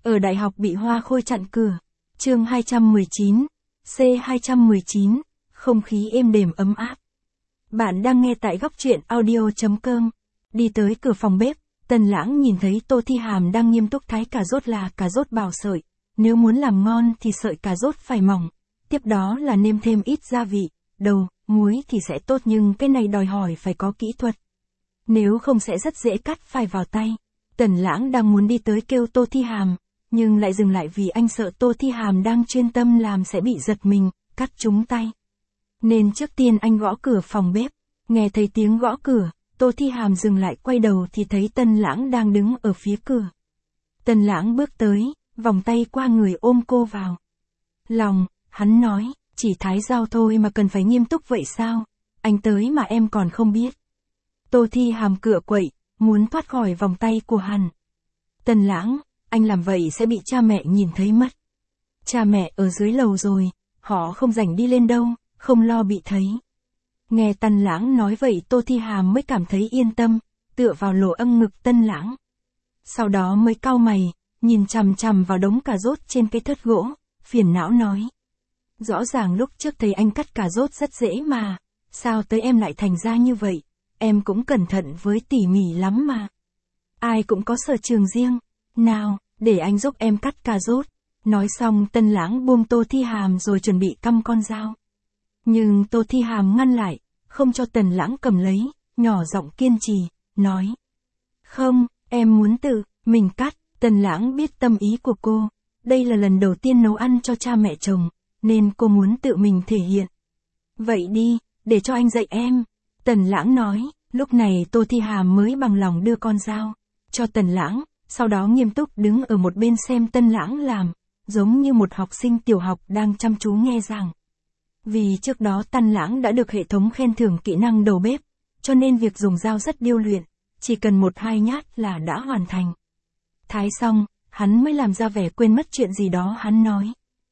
Ở đại học bị hoa khôi chặn cửa. Chương 219. C219. Không khí êm đềm ấm áp. Bạn đang nghe tại góc truyện audio.com. Đi tới cửa phòng bếp, Tần Lãng nhìn thấy Tô Thi Hàm đang nghiêm túc thái cà rốt là cà rốt bào sợi. Nếu muốn làm ngon thì sợi cà rốt phải mỏng. Tiếp đó là nêm thêm ít gia vị, đầu, muối thì sẽ tốt, nhưng cái này đòi hỏi phải có kỹ thuật. Nếu không sẽ rất dễ cắt phai vào tay. Tần Lãng đang muốn đi tới kêu Tô Thi Hàm, nhưng lại dừng lại vì anh sợ Tô Thi Hàm đang chuyên tâm làm sẽ bị giật mình, cắt trúng tay. Nên trước tiên anh gõ cửa phòng bếp. Nghe thấy tiếng gõ cửa, Tô Thi Hàm dừng lại quay đầu thì thấy Tần Lãng đang đứng ở phía cửa. Tần Lãng bước tới, vòng tay qua người ôm cô vào lòng, hắn nói, chỉ thái rau thôi mà cần phải nghiêm túc vậy sao? Anh tới mà em còn không biết. Tô Thi Hàm cựa quậy, muốn thoát khỏi vòng tay của hắn. Tần Lãng, anh làm vậy sẽ bị cha mẹ nhìn thấy mất. Cha mẹ ở dưới lầu rồi, họ không rảnh đi lên đâu, không lo bị thấy. Nghe Tần Lãng nói vậy Tô Thi Hàm mới cảm thấy yên tâm, tựa vào lỗ âng ngực Tần Lãng. Sau đó mới cau mày, nhìn chằm chằm vào đống cà rốt trên cái thớt gỗ, phiền não nói. Rõ ràng lúc trước thấy anh cắt cà rốt rất dễ mà, sao tới em lại thành ra như vậy, em cũng cẩn thận với tỉ mỉ lắm mà. Ai cũng có sở trường riêng, nào, để anh giúp em cắt cà rốt. Nói xong Tần Lãng buông Tô Thi Hàm rồi chuẩn bị căm con dao. Nhưng Tô Thi Hàm ngăn lại, không cho Tần Lãng cầm lấy, nhỏ giọng kiên trì, nói. Không, em muốn tự mình cắt. Tần Lãng biết tâm ý của cô, đây là lần đầu tiên nấu ăn cho cha mẹ chồng, nên cô muốn tự mình thể hiện. Vậy đi, để cho anh dạy em. Tần Lãng nói, lúc này Tô Thi Hàm mới bằng lòng đưa con dao cho Tần Lãng, sau đó nghiêm túc đứng ở một bên xem Tần Lãng làm, giống như một học sinh tiểu học đang chăm chú nghe giảng. Vì trước đó Tần Lãng đã được hệ thống khen thưởng kỹ năng đầu bếp, cho nên việc dùng dao rất điêu luyện, chỉ cần 1-2 nhát là đã hoàn thành. Thái xong, hắn mới làm ra vẻ quên mất chuyện gì đó, hắn nói.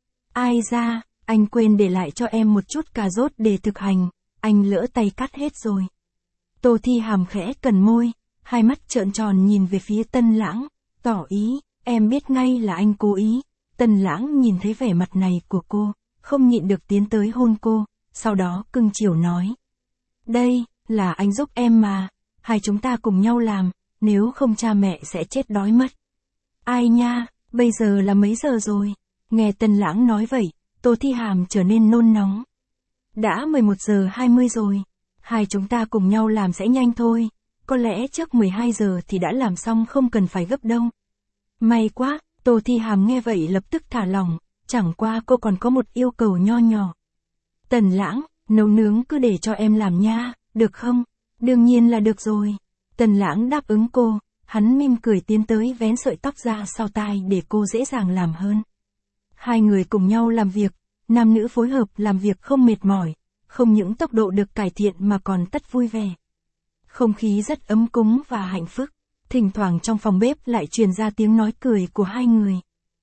Ai ra, anh quên để lại cho em một chút cà rốt để thực hành, anh lỡ tay cắt hết rồi. Tô Thi Hàm khẽ cẩn môi, hai mắt trợn tròn nhìn về phía Tần Lãng, tỏ ý, em biết ngay là anh cố ý. Tần Lãng nhìn thấy vẻ mặt này của cô, không nhịn được tiến tới hôn cô, sau đó cưng chiều nói. Đây, là anh giúp em mà, hai chúng ta cùng nhau làm, nếu không cha mẹ sẽ chết đói mất. Ai nha, bây giờ là mấy giờ rồi? Nghe Tần Lãng nói vậy, Tô Thi Hàm trở nên nôn nóng. Đã 11 giờ 20 rồi, hai chúng ta cùng nhau làm sẽ nhanh thôi, có lẽ trước 12 giờ thì đã làm xong, không cần phải gấp đâu. May quá, Tô Thi Hàm nghe vậy lập tức thả lỏng, chẳng qua cô còn có một yêu cầu nho nhỏ. Tần Lãng, nấu nướng cứ để cho em làm nha, được không? Đương nhiên là được rồi. Tần Lãng đáp ứng cô, hắn mỉm cười tiến tới vén sợi tóc ra sau tai để cô dễ dàng làm hơn. Hai người cùng nhau làm việc, nam nữ phối hợp làm việc không mệt mỏi, không những tốc độ được cải thiện mà còn tất vui vẻ. Không khí rất ấm cúng và hạnh phúc, thỉnh thoảng trong phòng bếp lại truyền ra tiếng nói cười của hai người.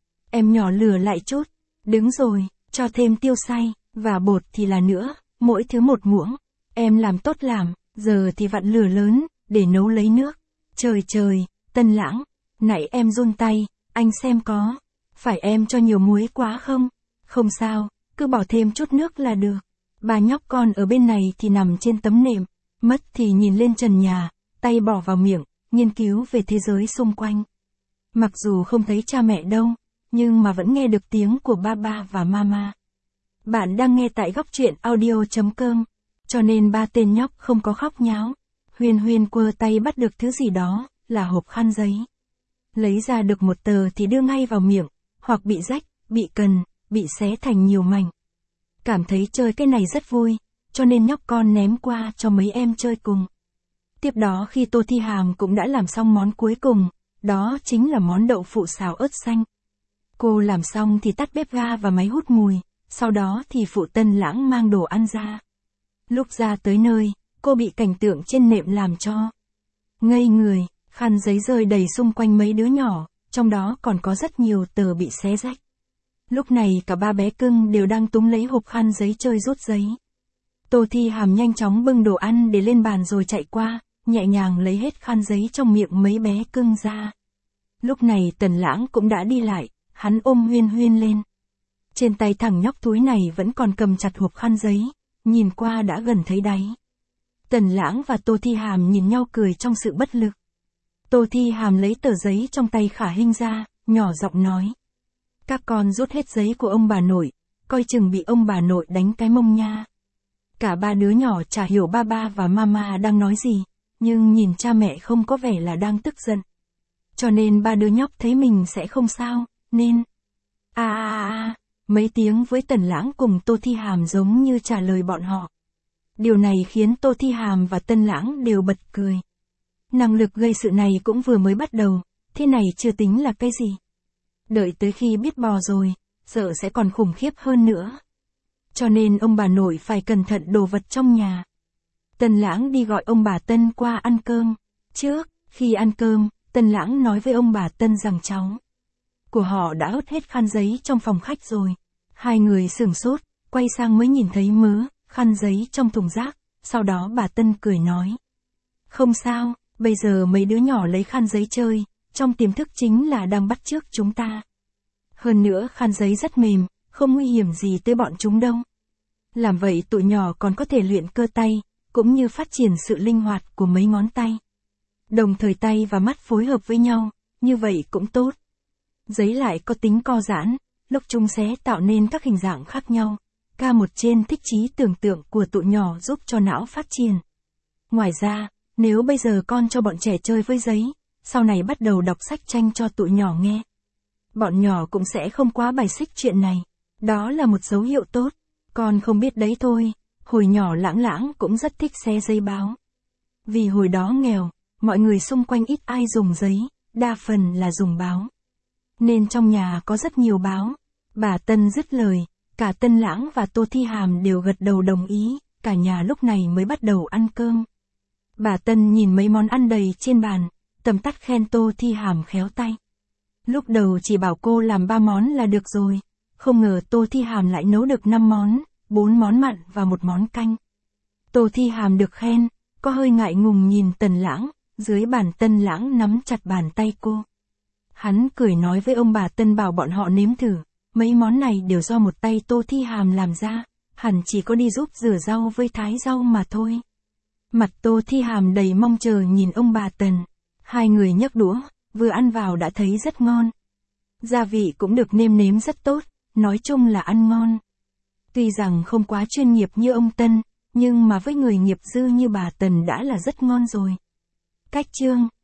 Em nhỏ lửa lại chút, đứng rồi, cho thêm tiêu xay, và bột thì là nữa, mỗi thứ một muỗng. Em làm tốt làm, giờ thì vặn lửa lớn, để nấu lấy nước. Trời trời, Tần Lãng, nãy em run tay, anh xem có phải em cho nhiều muối quá không? Không sao, cứ bỏ thêm chút nước là được. Bà nhóc con ở bên này thì nằm trên tấm nệm, mất thì nhìn lên trần nhà, tay bỏ vào miệng, nghiên cứu về thế giới xung quanh. Mặc dù không thấy cha mẹ đâu, nhưng mà vẫn nghe được tiếng của ba và mama. Bạn đang nghe tại góc truyện audio.com, cho nên ba tên nhóc không có khóc nháo. Huyên Huyên quơ tay bắt được thứ gì đó, là hộp khăn giấy. Lấy ra được một tờ thì đưa ngay vào miệng, hoặc bị rách, bị cần, bị xé thành nhiều mảnh. Cảm thấy chơi cái này rất vui, cho nên nhóc con ném qua cho mấy em chơi cùng. Tiếp đó khi Tô Thi Hàm cũng đã làm xong món cuối cùng, đó chính là món đậu phụ xào ớt xanh. Cô làm xong thì tắt bếp ga và máy hút mùi, sau đó thì phụ Tần Lãng mang đồ ăn ra. Lúc ra tới nơi, cô bị cảnh tượng trên nệm làm cho ngây người, khăn giấy rơi đầy xung quanh mấy đứa nhỏ, trong đó còn có rất nhiều tờ bị xé rách. Lúc này cả ba bé cưng đều đang túm lấy hộp khăn giấy chơi rút giấy. Tô Thi Hàm nhanh chóng bưng đồ ăn để lên bàn rồi chạy qua, nhẹ nhàng lấy hết khăn giấy trong miệng mấy bé cưng ra. Lúc này Tần Lãng cũng đã đi lại, hắn ôm Huyên Huyên lên. Trên tay thằng nhóc túi này vẫn còn cầm chặt hộp khăn giấy, nhìn qua đã gần thấy đáy. Tần Lãng và Tô Thi Hàm nhìn nhau cười trong sự bất lực. Tô Thi Hàm lấy tờ giấy trong tay Khả Hinh ra, nhỏ giọng nói. Các con rút hết giấy của ông bà nội, coi chừng bị ông bà nội đánh cái mông nha. Cả ba đứa nhỏ chả hiểu ba ba và mama đang nói gì, nhưng nhìn cha mẹ không có vẻ là đang tức giận. Cho nên ba đứa nhóc thấy mình sẽ không sao, nên... Mấy tiếng với Tần Lãng cùng Tô Thi Hàm giống như trả lời bọn họ. Điều này khiến Tô Thi Hàm và Tần Lãng đều bật cười. Năng lực gây sự này cũng vừa mới bắt đầu, thế này chưa tính là cái gì. Đợi tới khi biết bò rồi, sợ sẽ còn khủng khiếp hơn nữa. Cho nên ông bà nội phải cẩn thận đồ vật trong nhà. Tần Lãng đi gọi ông bà Tân qua ăn cơm. Trước, khi ăn cơm, Tần Lãng nói với ông bà Tân rằng cháu của họ đã hớt hết khăn giấy trong phòng khách rồi. Hai người sửng sốt, quay sang mới nhìn thấy mớ khăn giấy trong thùng rác, sau đó bà Tân cười nói. Không sao, bây giờ mấy đứa nhỏ lấy khăn giấy chơi, trong tiềm thức chính là đang bắt chước chúng ta. Hơn nữa khăn giấy rất mềm, không nguy hiểm gì tới bọn chúng đâu. Làm vậy tụi nhỏ còn có thể luyện cơ tay, cũng như phát triển sự linh hoạt của mấy ngón tay. Đồng thời tay và mắt phối hợp với nhau, như vậy cũng tốt. Giấy lại có tính co giãn, lúc chúng sẽ tạo nên các hình dạng khác nhau. K1 trên thích trí tưởng tượng của tụi nhỏ giúp cho não phát triển. Ngoài ra, nếu bây giờ con cho bọn trẻ chơi với giấy, sau này bắt đầu đọc sách tranh cho tụi nhỏ nghe, bọn nhỏ cũng sẽ không quá bài xích chuyện này. Đó là một dấu hiệu tốt. Con không biết đấy thôi, hồi nhỏ Lãng cũng rất thích xé giấy báo. Vì hồi đó nghèo, mọi người xung quanh ít ai dùng giấy, đa phần là dùng báo. Nên trong nhà có rất nhiều báo. Bà Tân dứt lời, cả Tân Lãng và Tô Thi Hàm đều gật đầu đồng ý, cả nhà lúc này mới bắt đầu ăn cơm. Bà Tân nhìn mấy món ăn đầy trên bàn, tầm tắt khen Tô Thi Hàm khéo tay. Lúc đầu chỉ bảo cô làm 3 món là được rồi, không ngờ Tô Thi Hàm lại nấu được 5 món, 4 món mặn và 1 món canh. Tô Thi Hàm được khen, có hơi ngại ngùng nhìn Tần Lãng, dưới bàn Tân Lãng nắm chặt bàn tay cô. Hắn cười nói với ông bà Tân bảo bọn họ nếm thử, mấy món này đều do một tay Tô Thi Hàm làm ra, hẳn chỉ có đi giúp rửa rau với thái rau mà thôi. Mặt Tô Thi Hàm đầy mong chờ nhìn ông bà Tần, hai người nhấc đũa, vừa ăn vào đã thấy rất ngon. Gia vị cũng được nêm nếm rất tốt, nói chung là ăn ngon. Tuy rằng không quá chuyên nghiệp như ông Tân, nhưng mà với người nghiệp dư như bà Tần đã là rất ngon rồi. Cách chương